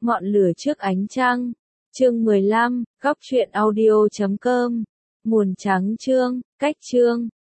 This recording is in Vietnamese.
Ngọn lửa trước ánh trăng. Chương 15, góc truyện audio.com. Nguồn trắng chương, cách chương.